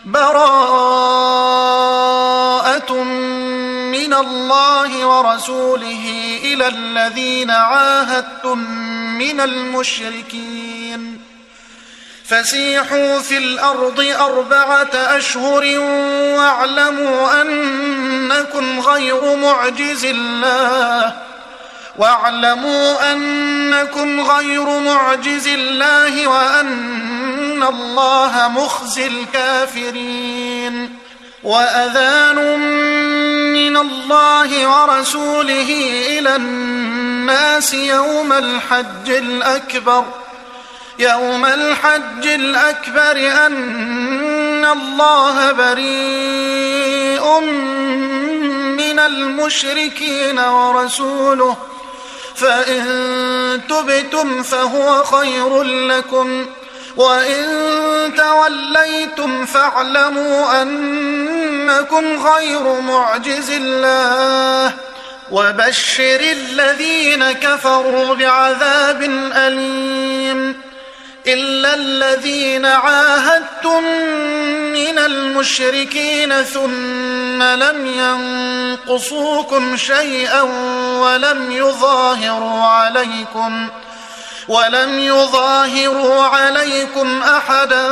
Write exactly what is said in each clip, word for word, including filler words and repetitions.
براءة من الله ورسوله إلى الذين عاهدتم من المشركين فسيحوا في الأرض أربعة أشهر واعلموا أنكم غير معجز الله واعلموا أنكم غير معجز الله وأن الله مخزي الكافرين وأذان من الله ورسوله إلى الناس يوم الحج الأكبر يوم الحج الأكبر أن الله بريء من المشركين ورسوله فإن تبتم فهو خير لكم وإن توليتم فاعلموا أنكم غير معجز الله وبشر الذين كفروا بعذاب أليم إلا الذين عاهدتم من المشركين ثم لم ينقصوكم شيئا ولم يظاهروا عليكم ولم يظاهروا عليكم أحدا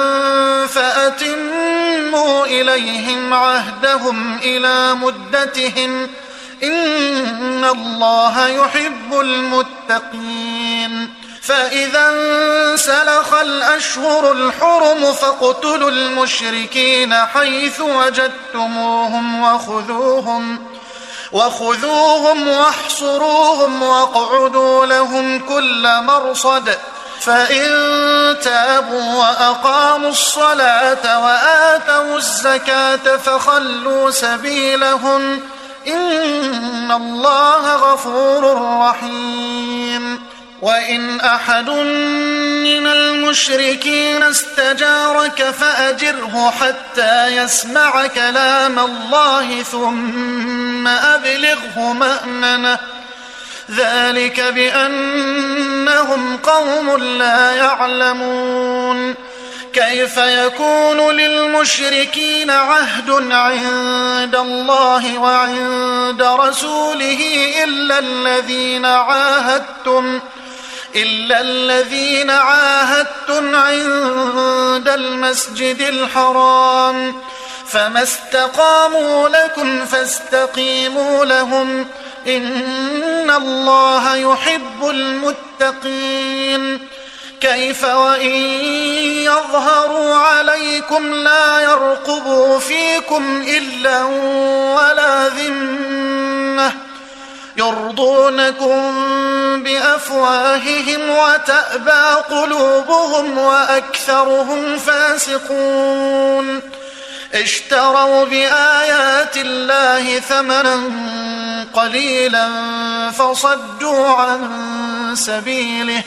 فأتموا إليهم عهدهم إلى مدتهم إن الله يحب المتقين فإذا انسلخ الأشهر الحرم فاقتلوا المشركين حيث وجدتموهم وخذوهم وخذوهم واحصروهم واقعدوا لهم كل مرصد فإن تابوا وأقاموا الصلاة وآتوا الزكاة فخلوا سبيلهم إن الله غفور رحيم وإن أحد من المشركين استجارك فأجره حتى يسمع كلام الله ثم أبلغه مأمنه ذلك بأنهم قوم لا يعلمون كيف يكون للمشركين عهد عند الله وعند رسوله إلا الذين عاهدتم إلا الذين عاهدتم عند المسجد الحرام فما استقاموا لكم فاستقيموا لهم إن الله يحب المتقين كيف وإن يظهروا عليكم لا يرقبوا فيكم إلا ولا ذمة يرضونكم بأفواههم وتأبى قلوبهم وأكثرهم فاسقون اشتروا بآيات الله ثمنا قليلا فصدوا عن سبيله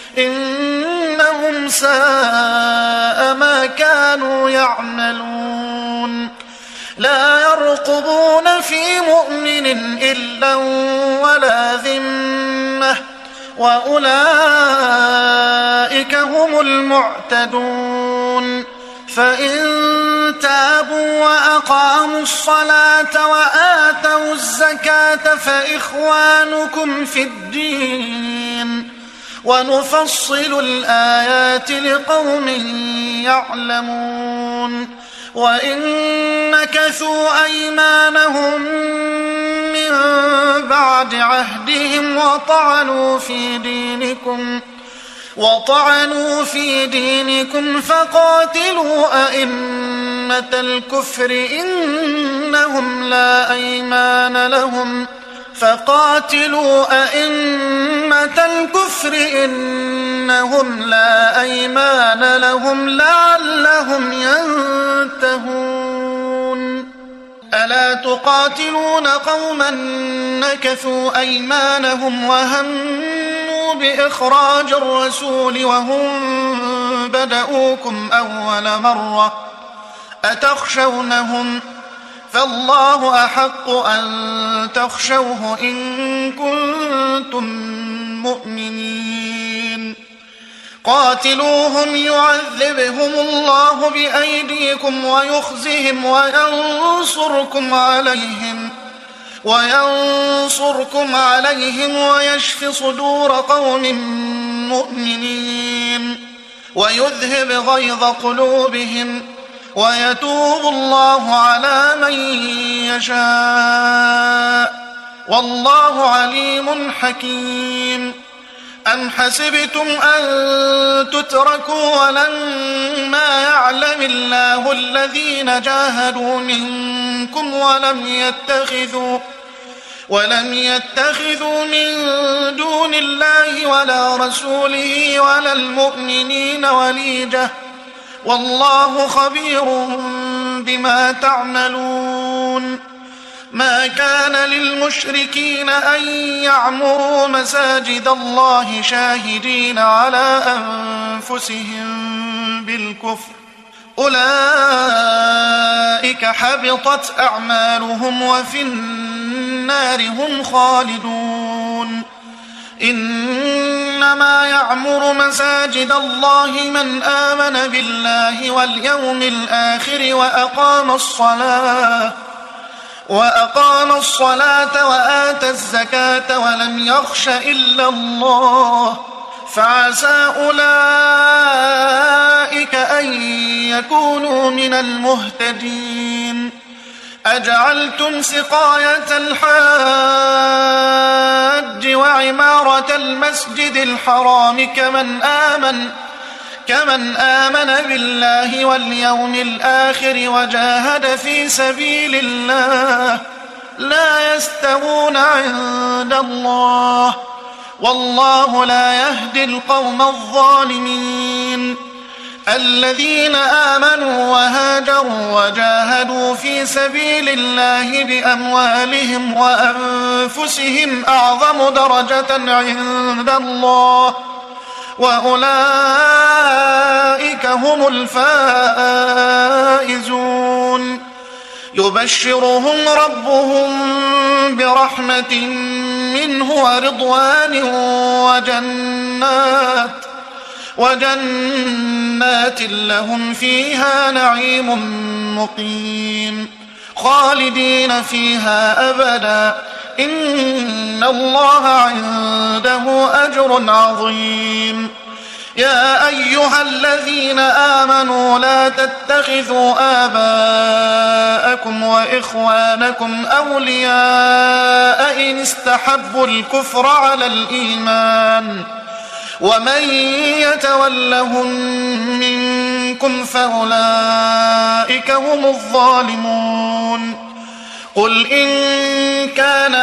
إنهم ساء ما كانوا يعملون لا يرقبون في مؤمن إلا ولا ذمة وأولئك هم المعتدون فإن تابوا وأقاموا الصلاة وآتوا الزكاة فإخوانكم في الدين ونفصل الآيات لقوم يعلمون وإن نكثوا أيمانهم من بعد عهدهم وطعنوا في دينكم وطعنوا في دينكم فقاتلوا أئمة الكفر إنهم لا أيمان لهم فقاتلوا أئمة الكفر إنهم لا أيمان لهم لعلهم ينتهون ألا تقاتلون قوما نكثوا أيمانهم وهموا بإخراج الرسول وهم بدؤوكم أول مرة أتخشونهم فالله أحق أن تخشوه إن كنتم مؤمنين قاتلوهم يعذبهم الله بأيديكم ويخزهم وينصركم عليهم وينصركم عليهم ويشف صدور قوم مؤمنين ويذهب غيظ قلوبهم ويتوب الله على من يشاء والله عليم حكيم. أم حسبتم أن تتركوا ولما يعلم الله الذين جاهدوا منكم ولم يتخذوا ولم يتخذوا من دون الله ولا رسوله ولا المؤمنين وليجة والله خبير بما تعملون. ما كان للمشركين أن يعمروا مساجد الله شاهدين على أنفسهم بالكفر أولئك حبطت أعمالهم وفي النار هم خالدون. إنما يعمر مساجد الله من آمن بالله واليوم الآخر وأقام الصلاة وأقام الصلاة وآتى الزكاة ولم يخش إلا الله فعسى أولئك أن يكونوا من المهتدين. أجعلتم سقاية الحاج وعمارة المسجد الحرام كمن آمن كمن آمن بالله واليوم الآخر وجاهد في سبيل الله لا يستوون عند الله والله لا يهدي القوم الظالمين. الذين آمنوا وهاجروا وجاهدوا في سبيل الله بأموالهم وأنفسهم أعظم درجة عند الله وأولئك هم الفائزون. يبشرهم ربهم برحمة منه ورضوان وجنات وجنات لهم فيها نعيم مقيم خالدين فيها أبدا إن الله عنده أجر عظيم. يا أيها الذين آمنوا لا تتخذوا آباءكم وإخوانكم أولياء إن استحبوا الكفر على الإيمان ومن يتولهم منكم فأولئك هم الظالمون. قل إن كان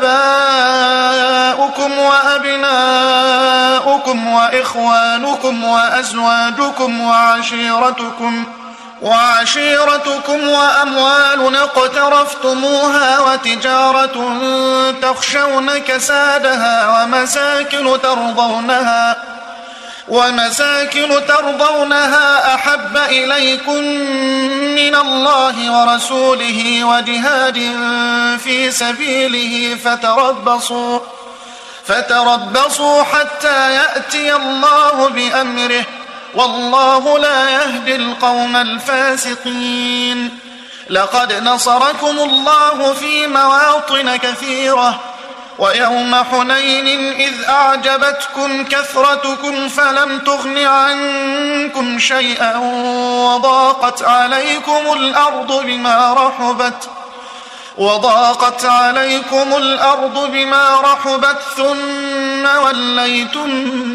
آباؤكم وأبناؤكم وإخوانكم وأزواجكم وعشيرتكم وعشيرتكم وأموال اقترفتموها وتجارة تخشون كسادها ومساكن ترضونها ومساكن ترضونها أحب إليكم من الله ورسوله وجهاد في سبيله فتربصوا فتربصوا حتى يأتي الله بأمره والله لا يهدي القوم الفاسقين. لقد نصركم الله في مواطن كثيرة ويوم حنين إذ أعجبتكم كثرتكم فلم تغن عنكم شيئا وضاقت عليكم الأرض بما رحبت وضاقت عليكم الأرض بما رحبت ثم وليتم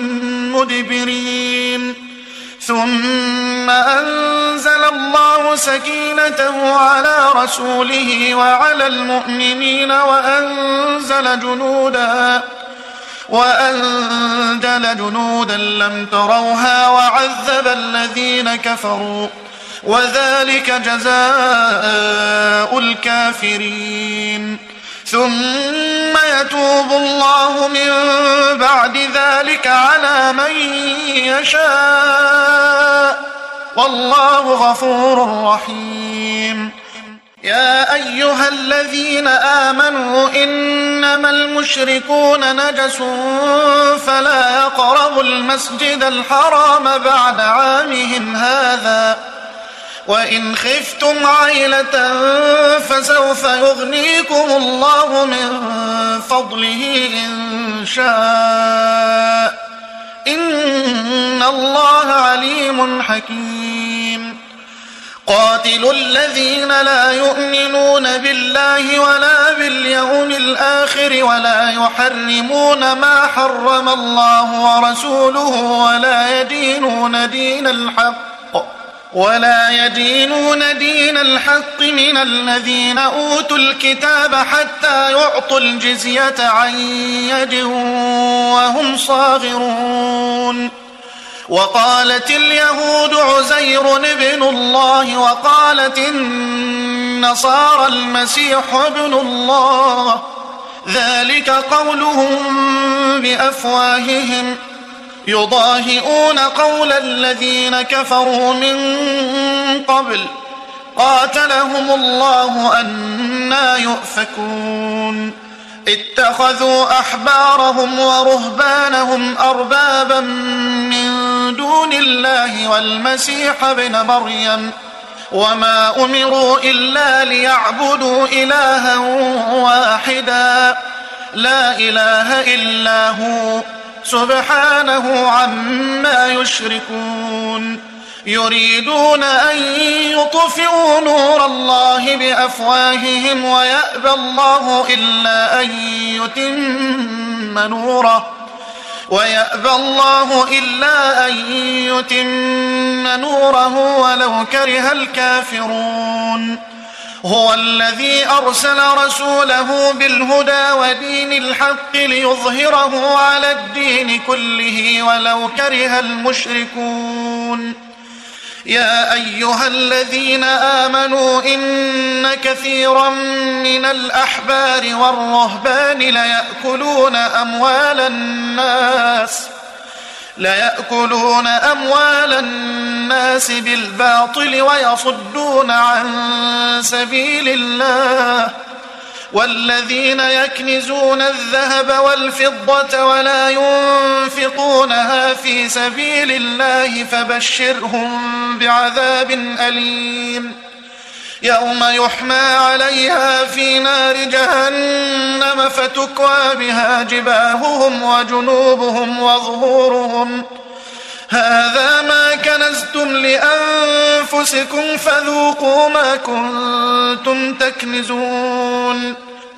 مدبرين. ثم أنزل الله سكينته على رسوله وعلى المؤمنين وأنزل جنودا وأنزل جنودا لم تروها وعذب الذين كفروا وذلك جزاء الكافرين. ثم يتوب الله من بعد ذلك على من يشاء والله غفور رحيم. يا أيها الذين آمنوا إنما المشركون نجس فلا يقربوا المسجد الحرام بعد عامهم هذا وإن خفتم عيلة فسوف يغنيكم الله من فضله إن شاء إن الله عليم حكيم قاتلوا الذين لا يؤمنون بالله ولا باليوم الآخر ولا يحرمون ما حرم الله ورسوله ولا يدينون دين الحق ولا يدينون دين الحق من الذين أوتوا الكتاب حتى يعطوا الجزية عن يد وهم صاغرون وقالت اليهود عزير ابن الله وقالت النصارى المسيح ابن الله ذلك قولهم بأفواههم يضاهئون قول الذين كفروا من قبل قاتلهم الله أنى يؤفكون اتخذوا أحبارهم ورهبانهم أربابا من دون الله والمسيح ابن مريم وما أمروا إلا ليعبدوا إلها واحدا لا إله إلا هو سبحانه عما يشركون يريدون أن يطفئوا نور الله بأفواههم ويأبى الله إلا أن يتم نوره ويأبى الله إلا أن يتم نوره ولو كره الكافرون هو الذي أرسل رسوله بالهدى ودين الحق ليظهره على الدين كله ولو كره المشركون يا أيها الذين آمنوا إن كثيرا من الأحبار والرهبان ليأكلون أموال الناس ليأكلون أموال الناس بالباطل ويصدون عن سبيل الله والذين يكنزون الذهب والفضة ولا ينفقونها في سبيل الله فبشرهم بعذاب أليم يوم يحمى عليها في نار جهنم فتكوى بها جباههم وجنوبهم وظهورهم هذا ما كنزتم لأنفسكم فذوقوا ما كنتم تكنزون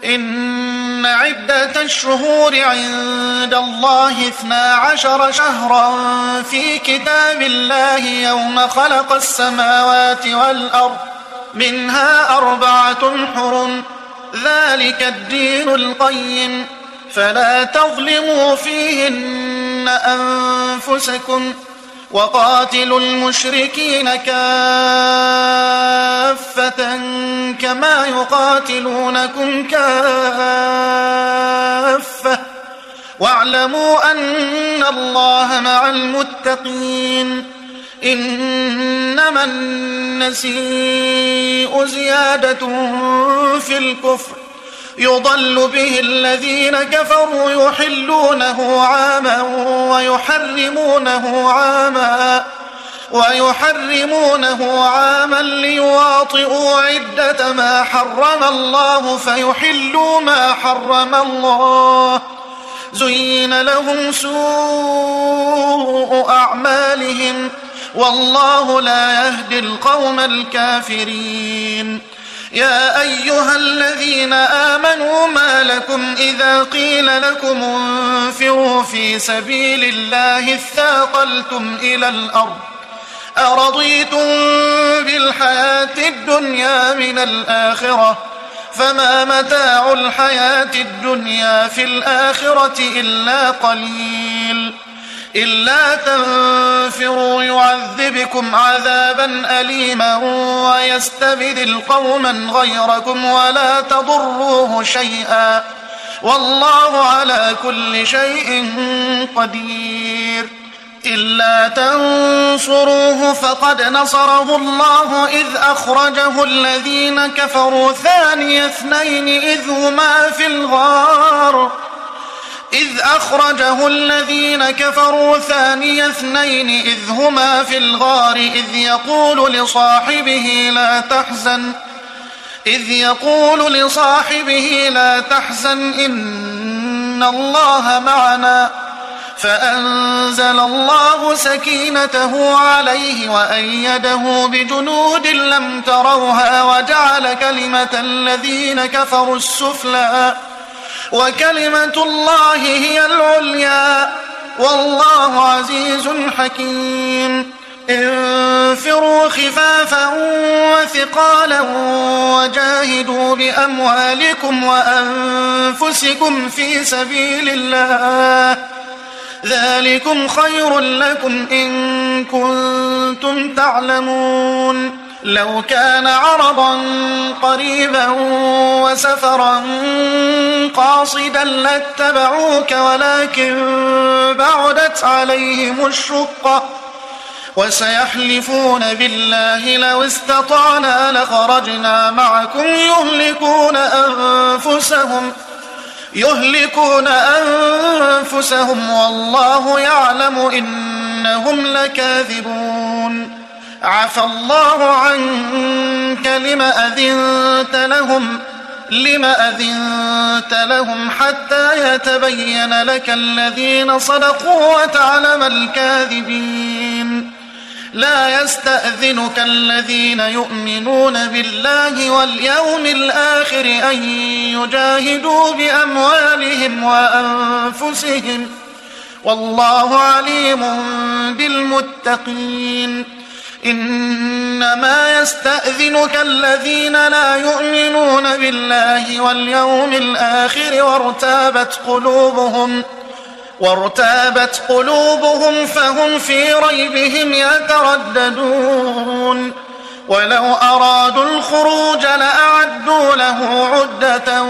إن عدة الشهور عند الله اثنا عشر شهرا في كتاب الله يوم خلق السماوات والأرض منها أربعة حرم ذلك الدين القيم فلا تظلموا فيهن أنفسكم وقاتلوا المشركين كافة كما يقاتلونكم كافة واعلموا أن الله مع المتقين إنما النسيء زيادة في الكفر يضل به الذين كفروا يحلونه عاما ويحرمونه عاما ويحرمونه عاما ليواطئوا عدة ما حرم الله فيحلوا ما حرم الله زين لهم سوء أعمالهم والله لا يهدي القوم الكافرين يا أيها الذين آمنوا ما لكم إذا قيل لكم انفروا في سبيل الله اثاقلتم إلى الأرض أرضيتم بالحياة الدنيا من الآخرة فما متاع الحياة الدنيا في الآخرة إلا قليل إلا تنفروا يعذبكم عذابا أليما ويستبدل قوما غيركم ولا تضروه شيئا والله على كل شيء قدير إلا تنصروه فقد نصره الله إذ أخرجه الذين كفروا ثاني اثنين إذ هما في الغار إذ أخرجه الذين كفروا ثاني اثنين إذ هما في الغار إذ يقول لصاحبه لا تحزن إذ يقول لصاحبه لا تحزن إن الله معنا فأنزل الله سكينته عليه وأيده بجنود لم تروها وجعل كلمة الذين كفروا السفلى وكلمة الله هي العليا والله عزيز حكيم. انفروا خفافا وثقالا وجاهدوا بأموالكم وأنفسكم في سبيل الله ذلكم خير لكم إن كنتم تعلمون. لو كان عرضا قريبا وسفرا قاصدا لاتبعوك ولكن بعدت عليهم الشقة وسيحلفون بالله لو استطعنا لخرجنا معكم يهلكون أنفسهم يهلكون أنفسهم والله يعلم إنهم لكاذبون. عفى الله عنك لم أذنت لهم لم أذنت لهم حتى يتبين لك الذين صدقوا وتعلم الكاذبين. لا يستأذنك الذين يؤمنون بالله واليوم الآخر أن يجاهدوا بأموالهم وأنفسهم والله عليم بالمتقين. إنما يستأذنك الذين لا يؤمنون بالله واليوم الآخر وارتابت قلوبهم وارتابت قلوبهم فهم في ريبهم يترددون. ولو أرادوا الخروج لأعدوا له عدة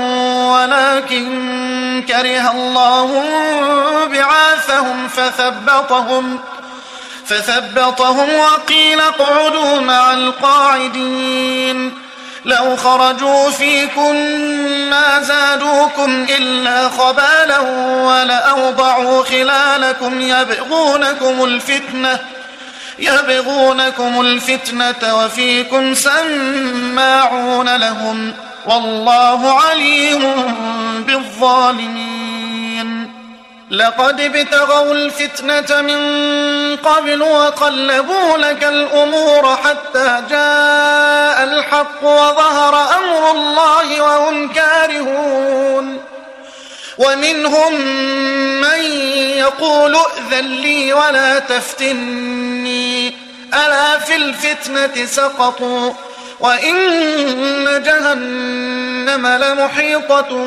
ولكن كره الله بعاثهم فثبطهم فثبطهم وقيل اقعدوا مع القاعدين. لو خرجوا فيكم ما زادوكم إلا خبالا ولأوضعوا خلالكم يبغونكم الفتنة يبغونكم الفتنة وفيكم سماعون لهم والله عليم بالظالمين. لقد ابتغوا الفتنة من قبل وقلبوا لك الأمور حتى جاء الحق وظهر أمر الله وهم كارهون. ومنهم من يقول ائذن لي ولا تفتني ألا في الفتنة سقطوا وإن جهنم لمحيطة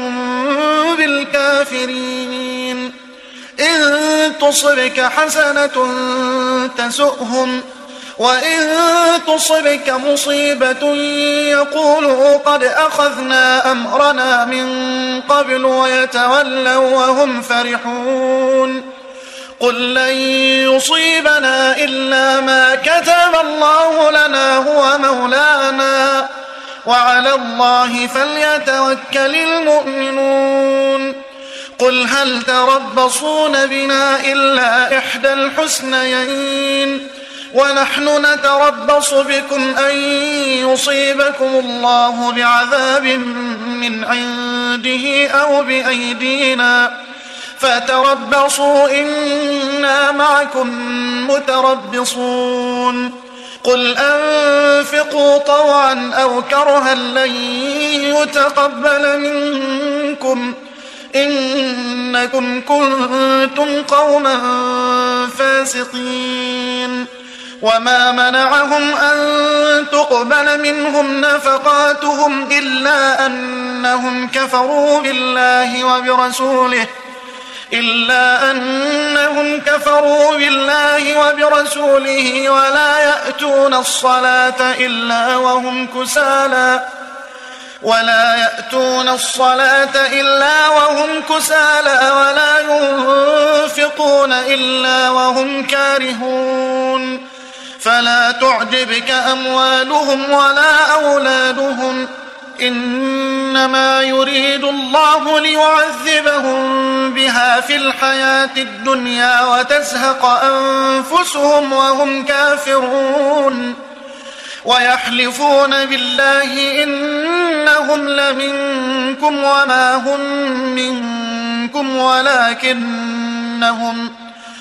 بالكافرين. إن تصبك حسنة تسؤهم وإن تصبك مصيبة يقولوا قد أخذنا أمرنا من قبل ويتولوا وهم فرحون. قل لن يصيبنا إلا ما كتب الله لنا هو مولانا وعلى الله فليتوكل المؤمنون. قل هل تربصون بنا إلا إحدى الحسنيين ونحن نتربص بكم أن يصيبكم الله بعذاب من عنده أو بأيدينا فتربصوا إنا معكم متربصون. قل أنفقوا طوعا أو كرها لن يتقبل منكم إنكم كنتم قوما فاسقين. وما منعهم أن تقبل منهم نفقاتهم إلا أنهم كفروا بالله وبرسوله إلا أنهم كفروا بالله وبرسوله ولا يأتون الصلاة إلا وهم كسالى ولا يأتون الصلاة إلا وهم كسالى ولا ينفقون إلا وهم كارهون فلا تعجبك أموالهم ولا أولادهم إنما يريد الله ليعذبهم بها في الحياة الدنيا وتزهق أنفسهم وهم كافرون ويحلفون بالله إنهم لمنكم وما هم منكم ولكنهم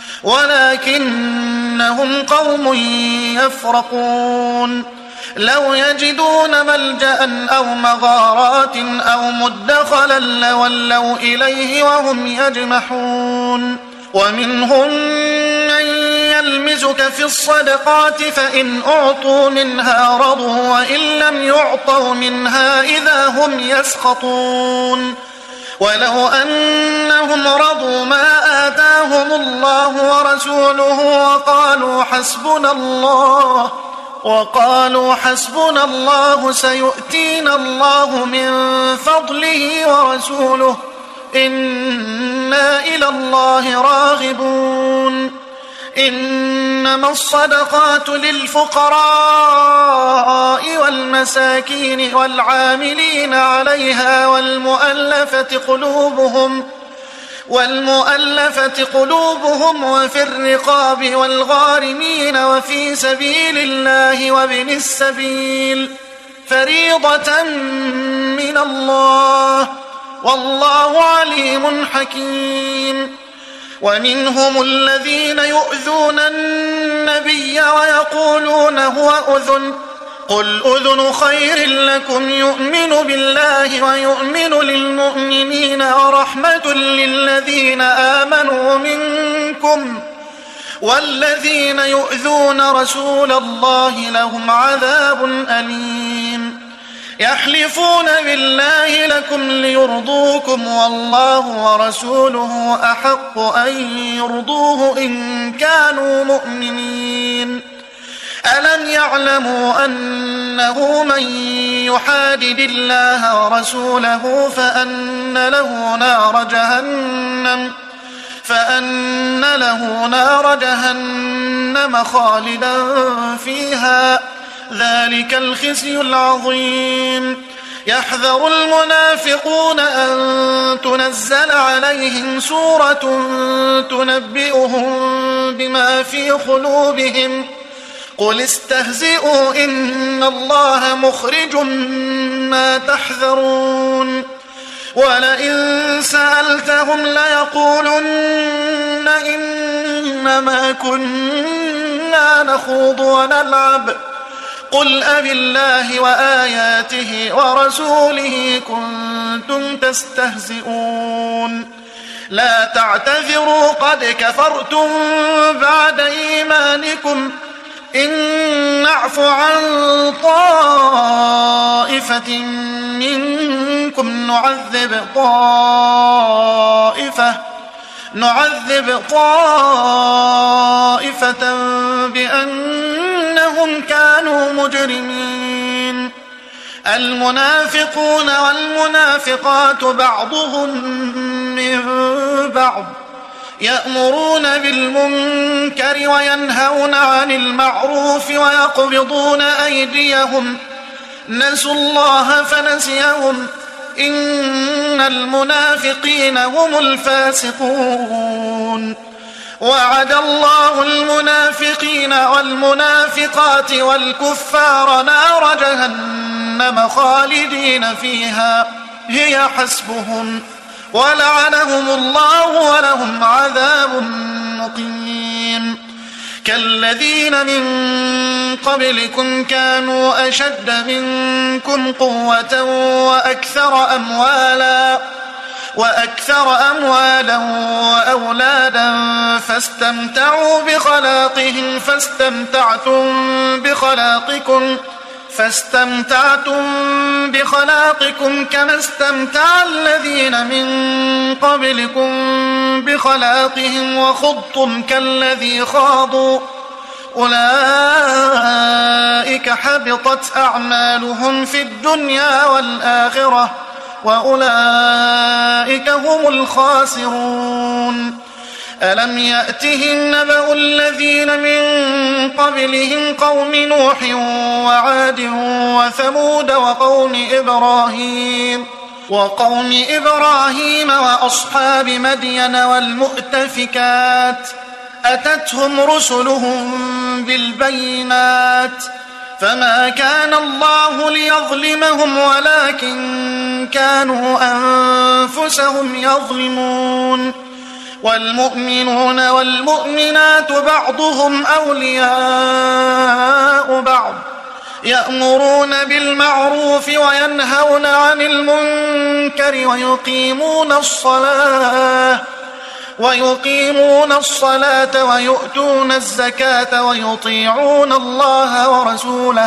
ولكنهم قوم يفرقون لو يجدون ملجأ أو مغارات أو مدخلا لولوا إليه وهم يجمحون ومنهم من يلمزك في الصدقات فإن أعطوا منها رضوا وإن لم يعطوا منها إذا هم يسخطون ولو أنهم رضوا ما آتاهم الله ورسوله وقالوا حسبنا الله وقالوا حسبنا الله سيؤتينا الله من فضله ورسوله إنا إلى الله راغبون إنما الصدقات للفقراء والمساكين والعاملين عليها والمؤلفة قلوبهم والمؤلفة قلوبهم وفي الرقاب والغارمين وفي سبيل الله وابن السبيل فريضة من الله والله عليم حكيم ومنهم الذين يؤذون النبي ويقولون هو أذن قل أذن خير لكم يؤمن بالله ويؤمن للمؤمنين ورحمة للذين آمنوا منكم والذين يؤذون رسول الله لهم عذاب أليم يحلفون بالله لكم ليرضوكم والله ورسوله أحق أن يرضوه إن كانوا مؤمنين ألم يعلموا أنه من يحادد الله ورسوله فأن له نار جهنم فأن له نار جهنم خالدا فيها ذلك الخزي العظيم يحذر المنافقون أن تنزل عليهم سورة تنبئهم بما في قلوبهم قل استهزئوا إن الله مخرج ما تحذرون ولئن سألتهم ليقولن إنما كنا نخوض ونلعب قل أبالله وآياته ورسوله كنتم تستهزئون لا تعتذروا قد كفرتم بعد إيمانكم إن نعف عن طائفة منكم نعذب طائفة نعذب طائفة بأنهم كانوا مجرمين المنافقون والمنافقات بعضهم من بعض يأمرون بالمنكر وينهون عن المعروف ويقبضون أيديهم نسوا الله فنسيهم إن المنافقين هم الفاسقون وعد الله المنافقين والمنافقات والكفار نار جهنم خالدين فيها هي حسبهم ولعنهم الله ولهم عذاب مقيم كالذين من قبلكم كانوا أشد منكم قوة وأكثر أموالا وأكثر أموالا وأولادا فاستمتعوا بخلاقهم فاستمتعتم بخلاقكم فاستمتعتم بخلاقكم كما استمتع الذين من قبلكم بخلاقهم وخضتم كالذي خاضوا أولئك حبطت أعمالهم في الدنيا والآخرة وأولئك هم الخاسرون. ألم يأتهم نبأ الذين من قبلهم قوم نوح وعاد وثمود وقوم إبراهيم وقوم إبراهيم وأصحاب مدين والمؤتفكات أتتهم رسلهم بالبينات فما كان الله ليظلمهم ولكن كانوا أنفسهم يظلمون. والمؤمنون والمؤمنات بعضهم أولياء بعض يأمرون بالمعروف وينهون عن المنكر ويقيمون الصلاة ويقيمون الصلاة ويؤتون الزكاة ويطيعون الله ورسوله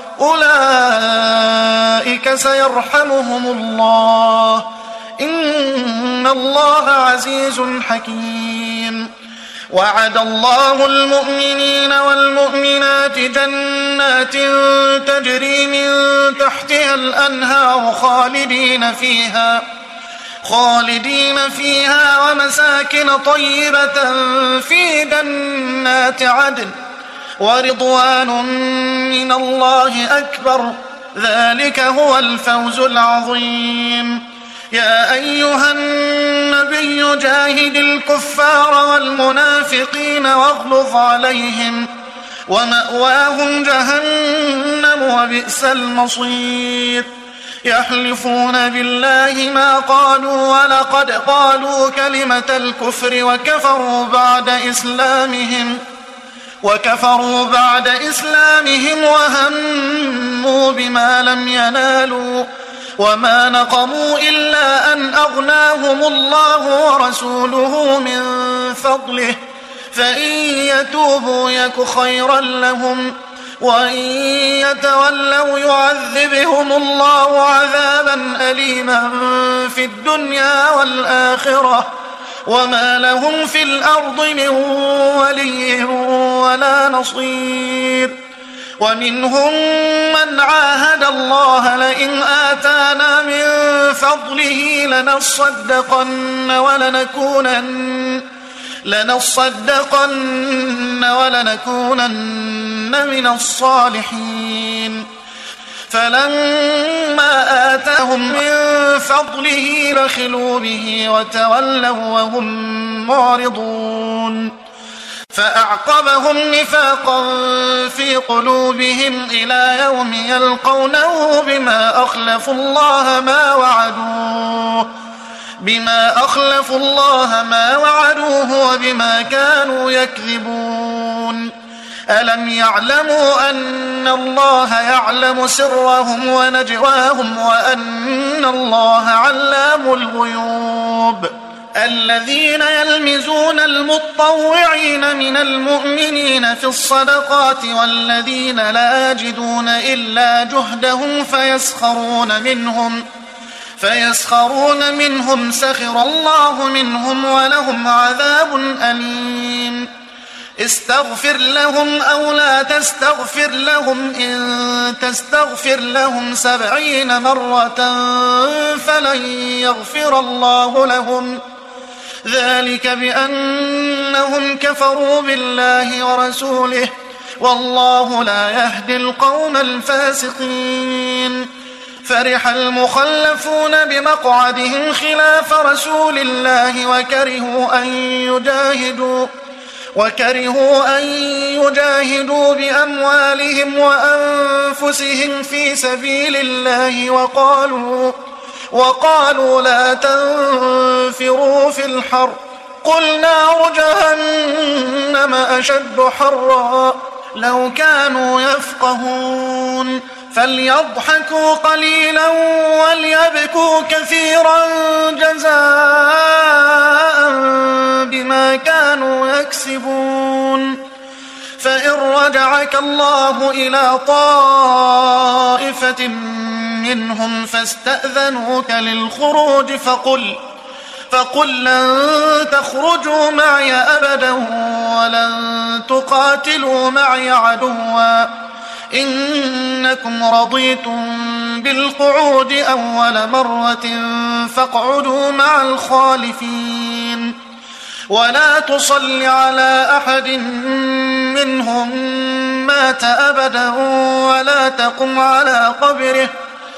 أولئك سيرحمهم الله إن الله عزيز حكيم. وعد الله المؤمنين والمؤمنات جنات تجري من تحتها الأنهار خالدين فيها خالدين فيها ومساكن طيبة في جنات عدن ورضوان من الله أكبر ذلك هو الفوز العظيم. يا أيها النبي جاهد الكفار والمنافقين واغلظ عليهم ومأواهم جهنم وبئس المصير. يحلفون بالله ما قالوا ولقد قالوا كلمة الكفر وكفروا بعد إسلامهم وكفروا بعد إسلامهم وهموا بما لم ينالوا وما نقموا إلا أن أغناهم الله ورسوله من فضله فإن يتوبوا يك خيرا لهم وإن يتولوا يعذبهم الله عذابا أليما في الدنيا والآخرة وما لهم في الأرض من ولي ولا نصير. ومنهم من عاهد الله لئن آتانا من فضله لنصدقن ولنكونن لنصدقن ولنكونن من الصالحين. فلما آتاهم من فضله بخلوا به وتولوا وهم معرضون فأعقبهم نفاقا في قلوبهم إلى يوم يلقونه بما أخلفوا الله ما وعدوه بما أخلفوا الله ما وعدوه وبما كانوا يكذبون. ألم يعلموا أن الله يعلم سرهم ونجواهم وأن الله علام الغيوب. الذين يلمزون المطوعين من المؤمنين في الصدقات والذين لا يجدون إلا جهدهم فيسخرون منهم فيسخرون منهم سخر الله منهم ولهم عذاب أليم. استغفر لهم أو لا تستغفر لهم إن تستغفر لهم سبعين مرة فلن يغفر الله لهم ذلك بأنهم كفروا بالله ورسوله والله لا يهدي القوم الفاسقين. فرح المخلفون بمقعدهم خلاف رسول الله وكرهوا أن يجاهدوا وكرهوا أن يجاهدوا بأموالهم وأنفسهم في سبيل الله وقالوا وقالوا لا تنفروا في الحر قل نار جهنم أشد حرا لو كانوا يفقهون. فليضحكوا قليلا وليبكوا كثيرا جزاء بما كانوا يكسبون. فإن رجعك الله إلى طائفة منهم فاستأذنوك للخروج فقل فقل لن تخرجوا معي أبدا ولن تقاتلوا معي عدوا إنكم رضيتم بالقعود أول مرة فاقعدوا مع الخالفين ولا تصل على أحد منهم مات أبدا ولا تقم على قبره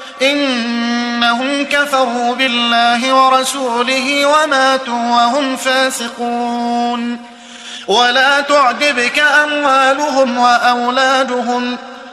إنهم كفروا بالله ورسوله وماتوا وهم فاسقون ولا تعجبك أموالهم وأولادهم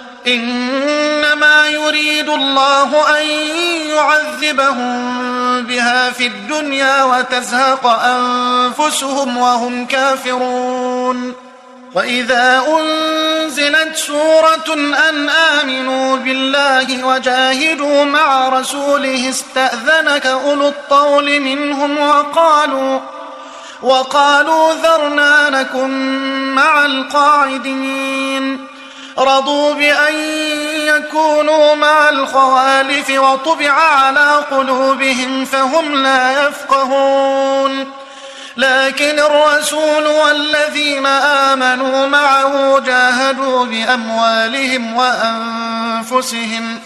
إنما يريد الله أن يعذبهم بها في الدنيا وتزهق أنفسهم وهم كافرون وإذا أنزلت سورة أن آمنوا بالله وجاهدوا مع رسوله استأذنك أولو الطول منهم وقالوا وقالوا ذرنا نكن مع القاعدين رضوا بأن يكونوا مع الخوالف وطبع على قلوبهم فهم لا يفقهون لكن الرسول والذين آمنوا معه جاهدوا بأموالهم وأنفسهم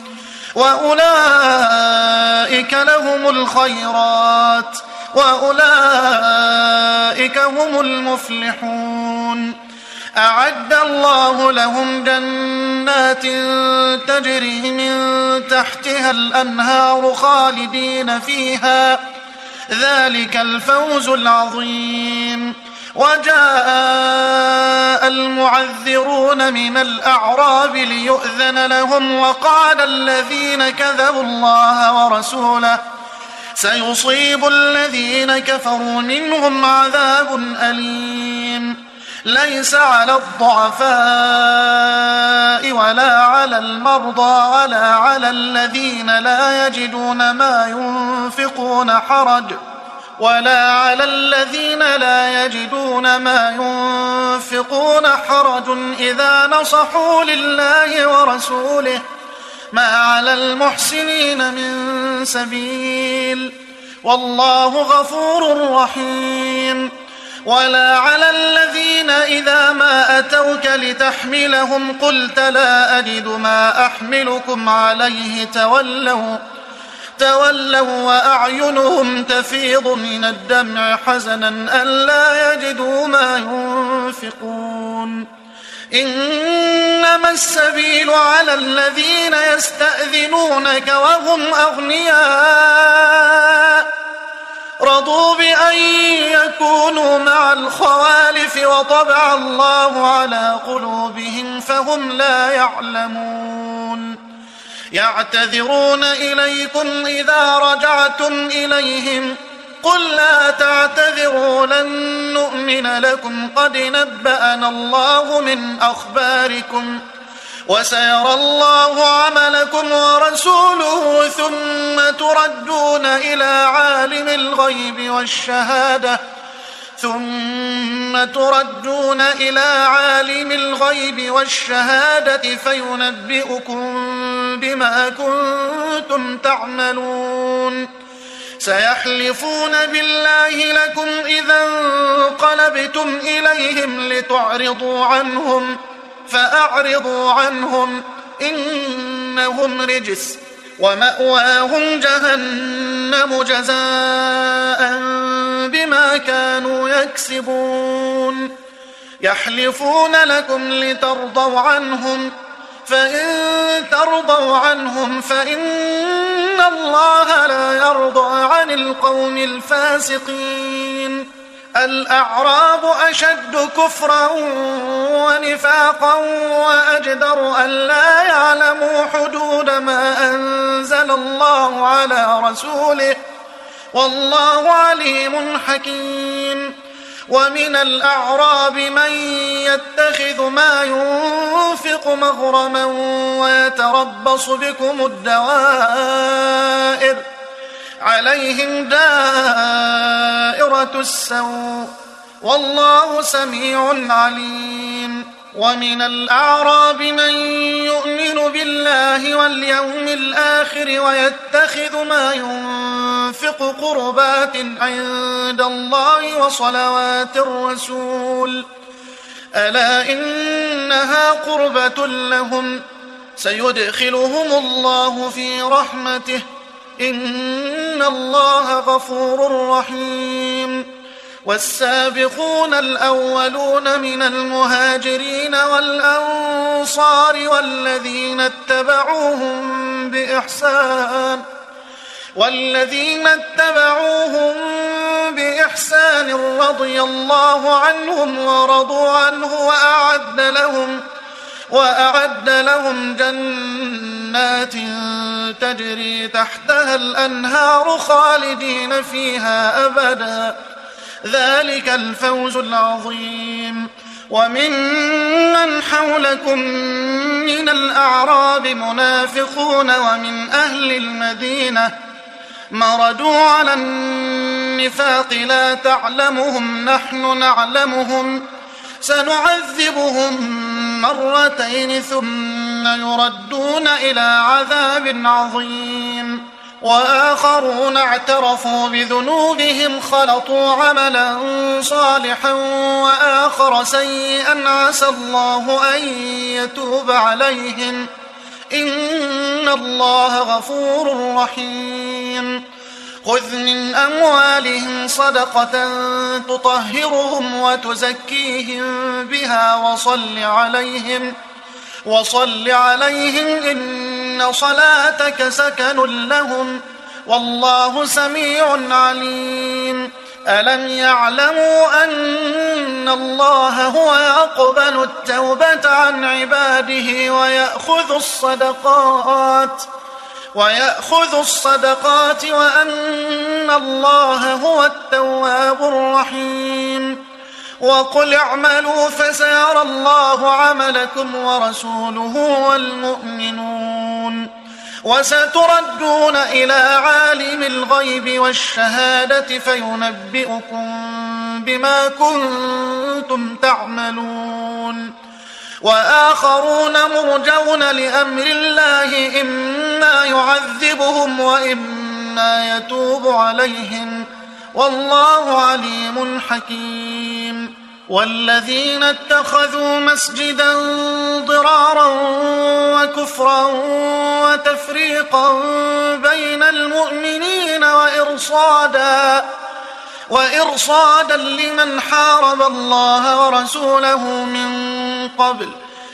وأولئك لهم الخيرات وأولئك هم المفلحون أعد الله لهم جنات تجري من تحتها الأنهار خالدين فيها ذلك الفوز العظيم وجاء المعذرون من الأعراب ليؤذن لهم وقال الذين كذبوا الله ورسوله سيصيب الذين كفروا منهم عذاب أليم ليس على الضعفاء ولا على المرضى ولا على الذين لا يجدون ما ينفقون حرج ولا على الذين لا يجدون ما ينفقون حرج إذا نصحوا لله ورسوله ما على المحسنين من سبيل والله غفور رحيم ولا على الذين إذا ما أتوك لتحملهم قلت لا أجد ما أحملكم عليه تولوا تولوا وأعينهم تفيض من الدمع حزنا ألا يجدوا ما ينفقون إنما السبيل على الذين يستأذنونك وهم أغنياء رضوا بأن يكونوا مع الخوالف وطبع الله على قلوبهم فهم لا يعلمون يعتذرون إليكم إذا رجعتم إليهم قل لا تعتذروا لن نؤمن لكم قد نبأنا الله من أخباركم وسيرى الله عملكم ورسوله ثم تردون إلى عالم الغيب والشهادة ثم تردون إلى عالم الغيب والشهادة فينبئكم بما كنتم تعملون سيحلفون بالله لكم إذا انقلبتم إليهم لتعرضوا عنهم فأعرضوا عنهم إنهم رجس ومأواهم جهنم جزاء بما كانوا يكسبون يحلفون لكم لترضوا عنهم فإن ترضوا عنهم فإن الله لا يرضى عن القوم الفاسقين الأعراب أشد كفرا ونفاقا وأجدر أن لا يعلموا حدود ما أنزل الله على رسوله والله عليم حكيم ومن الأعراب من يتخذ ما ينفق مغرما ويتربص بكم الدوائر عليهم دائرة السوء والله سميع عليم ومن الأعراب من يؤمن بالله واليوم الآخر ويتخذ ما ينفق قربات عند الله وصلوات الرسول ألا إنها قربة لهم سيدخلهم الله في رحمته إن الله غفور رحيم. والسابقون الأولون من المهاجرين والأنصار والذين اتبعوهم بإحسان والذين اتبعوهم بإحسان رضي الله عنهم ورضوا عنه وأعد لهم وأعد لهم جنات تجري تحتها الأنهار خالدين فيها أبدا ذلك الفوز العظيم. وممن حولكم من الأعراب منافقون ومن أهل المدينة مردوا على النفاق لا تعلمهم نحن نعلمهم سنعذبهم مرتين ثم يردون إلى عذاب عظيم. وآخرون اعترفوا بذنوبهم خلطوا عملا صالحا وآخر سيئا عسى الله أن يتوب عليهم إن الله غفور رحيم. خذ من أموالهم صدقة تطهرهم وتزكيهم بها وصل عليهم وصل عليهم إن صلاتك سكن لهم والله سميع عليم. ألم يعلموا أن الله هو يقبل التوبة عن عباده ويأخذ الصدقات ويأخذ الصدقات وأن الله هو التواب الرحيم. وقل اعملوا فسيرى الله عملكم ورسوله والمؤمنون وستردون إلى عالم الغيب والشهادة فينبئكم بما كنتم تعملون. وآخرون مرجون لأمر الله إما يعذبهم وإما يتوب عليهم والله عليم حكيم. والذين اتخذوا مسجدا ضرارا وكفرا وتفريقا بين المؤمنين وإرصادا وإرصادا لمن حارب الله ورسوله من قبل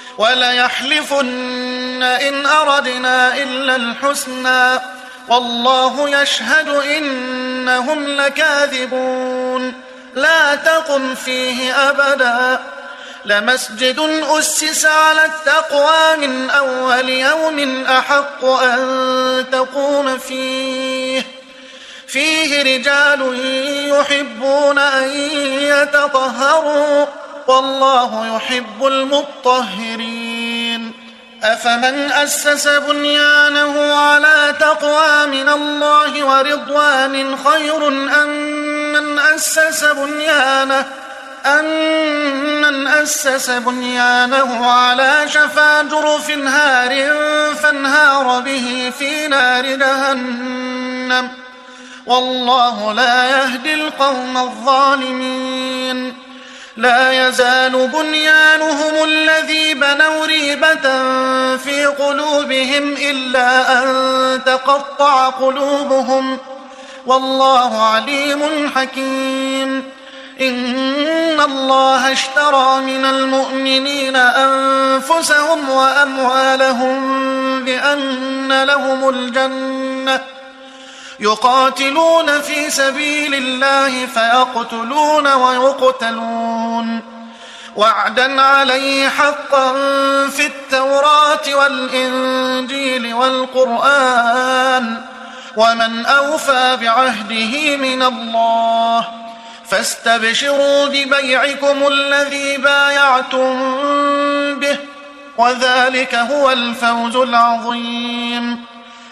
وليحلفن إن أردنا إلا الحسنى والله يشهد إنهم لكاذبون. لا تقم فيه أبدا لمسجد أسس على التقوى من أول يوم أحق أن تقوم فيه فيه رجال يحبون أن يتطهروا والله يحب المطهرين. أفمن أسس بنيانه على تقوى من الله ورضوان خير أم من أسس بنيانه أمن أسس بنيانه على شفا جرف هار فانهار به في نار جهنم والله لا يهدي القوم الظالمين. لا يزال بنيانهم الذي بنوا ريبة في قلوبهم إلا أن تقطع قلوبهم والله عليم حكيم. إن الله اشترى من المؤمنين أنفسهم وأموالهم بأن لهم الجنة يقاتلون في سبيل الله فيقتلون ويقتلون وعدا عليه حقا في التوراة والإنجيل والقرآن ومن أوفى بعهده من الله فاستبشروا ببيعكم الذي بايعتم به وذلك هو الفوز العظيم.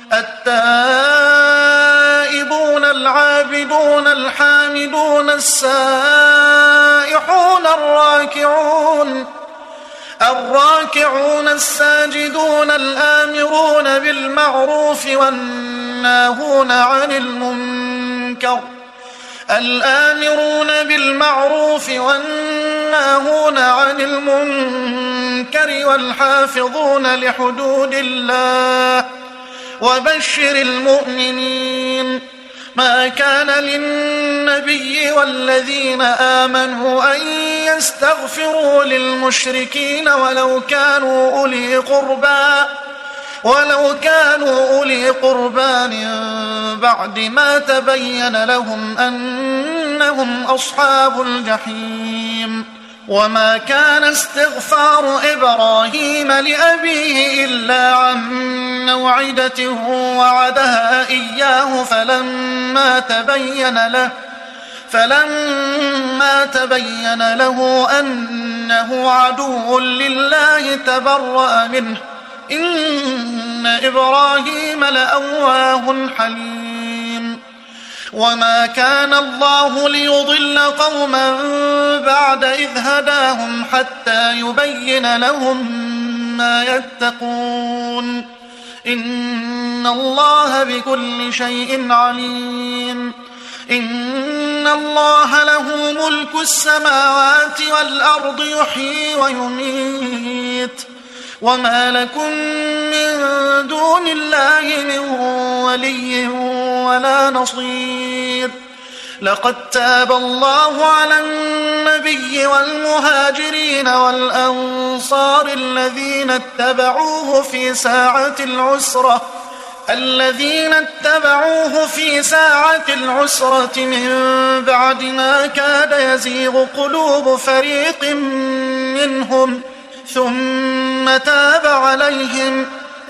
التائبون العابدون الحامدون السائحون الراكعون الراكعون الساجدون الآمرون بالمعروف والناهون عن المنكر الآمرون بالمعروف والناهون عن المنكر والحافظون لحدود الله وبشر المؤمنين. ما كان للنبي والذين آمنوا أن يستغفروا للمشركين ولو كانوا أولي قربى ولو كانوا أولي قربى من بعد ما تبين لهم أنهم أصحاب الجحيم. وما كان استغفار إبراهيم لأبيه إلا عن موعدة وعدها إياه فلما تبين له فلما تبين له أنه عدو لله تبرأ منه إن إبراهيم لأواه حليم. وما كان الله ليضل قوما بعد إذ هداهم حتى يبين لهم ما يتقون إن الله بكل شيء عليم. إن الله له ملك السماوات والأرض يحيي ويميت وما لكم من دون الله من ولي ولا نصير. لقد تاب الله على النبي والمهاجرين والأنصار الذين اتبعوه في ساعة العسرة الذين اتبعوه في ساعة العسرة من بعد ما كاد يزيغ قلوب فريق منهم ثم تاب عليهم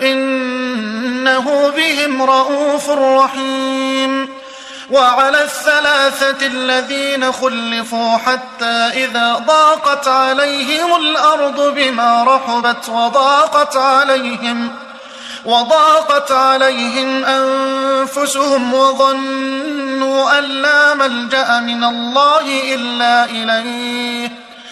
إنه بهم رءوف رحيم. وعلى الثلاثة الذين خلفوا حتى إذا ضاقت عليهم الأرض بما رحبت وضاقت عليهم وضاقت عليهم أنفسهم وظنوا أن لا ملجأ من الله إلا إليه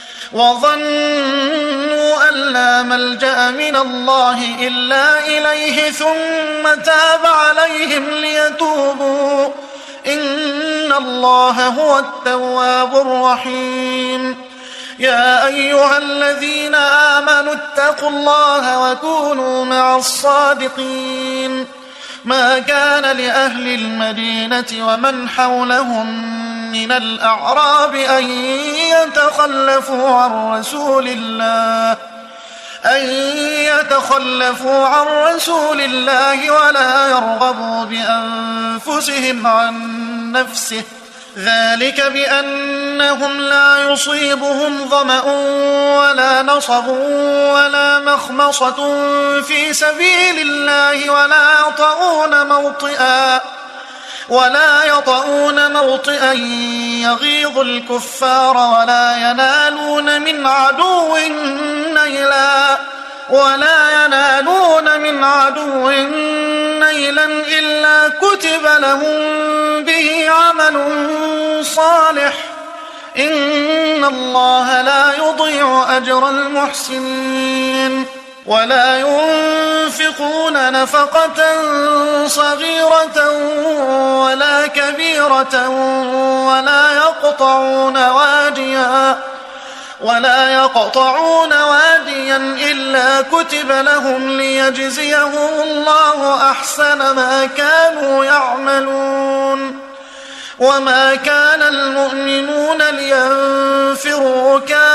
وظنوا أن لا ملجأ من الله إلا إليه ثم تاب عليهم ليتوبوا إن الله هو التواب الرحيم. يا أيها الذين آمنوا اتقوا الله وكونوا مع الصادقين. ما كان لأهل المدينة ومن حولهم من الأعراب أن يتخلفوا عن رسول الله أن يتخلفوا عن رسول الله ولا يرغبوا بأنفسهم عن نفسه ذلك بأنهم لا يصيبهم ظمأ ولا نصب ولا مخمصة في سبيل الله ولا يطؤون موطئا ولا يطؤون موطئا يغيظ الكفار ولا ينالون من عدو نيلا ولا ينالون من عدو نيلا إلا كتب لهم به عمل صالح إن الله لا يضيع أجر المحسنين. ولا ينفقون نفقة صغيرة ولا كبيرة ولا يقطعون واديا ولا يقطعون واديا إلا كتب لهم ليجزيهم الله أحسن ما كانوا يعملون. وما كان المؤمنون لينفروا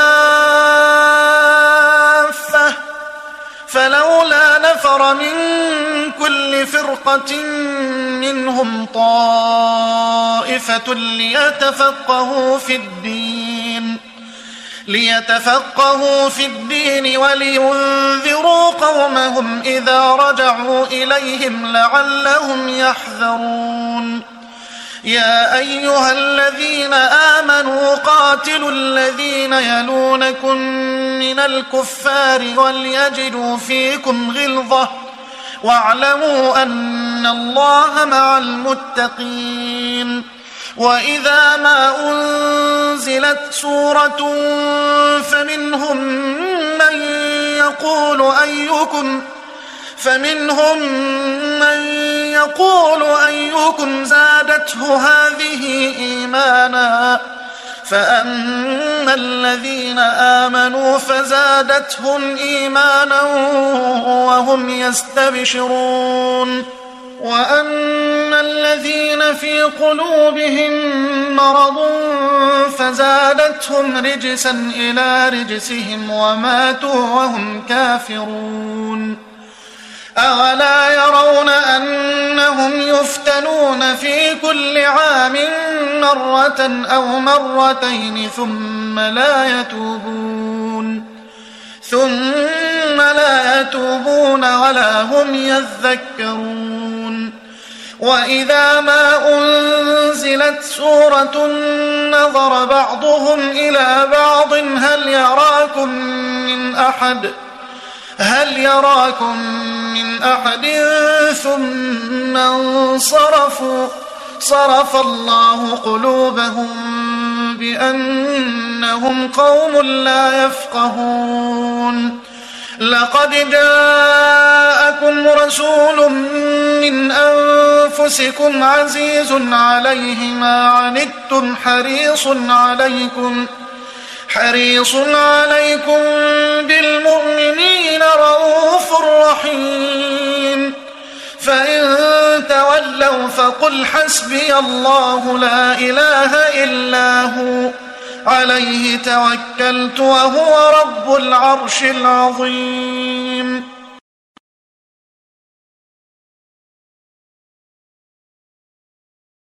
كافة فلولا نفر من كل فرقة منهم طائفة ليتفقهوا في الدين ليتفقهوا في الدين ولينذروا قومهم إذا رجعوا إليهم لعلهم يحذرون. يا أيها الذين آمنوا قاتلوا الذين يلونكم من الكفار وليجدوا فيكم غلظة واعلموا أن الله مع المتقين. وإذا ما أنزلت سورة فمنهم من يقول أيكم فمنهم من يقول أيكم زادته هذه إيمانا فأما الذين آمنوا فزادتهم إيمانا وهم يستبشرون وأما الذين في قلوبهم مرض فزادتهم رجسا إلى رجسهم وماتوا وهم كافرون أولا يرون أنهم يفتنون في كل عام مرة أو مرتين ثم لا يتوبون ثم لا يتوبون ولا هم يذكرون وإذا ما أنزلت سورة نظر بعضهم إلى بعض هل يراكم من أحد هل يراكم من أحد ثم انصرفوا صرف الله قلوبهم بأنهم قوم لا يفقهون لقد جاءكم رسول من أنفسكم عزيز عليه ما عنتم حريص عليكم حريص عليكم بالمؤمنين رؤوف رحيم فإن تولوا فقل حسبي الله لا إله إلا هو عليه توكلت وهو رب العرش العظيم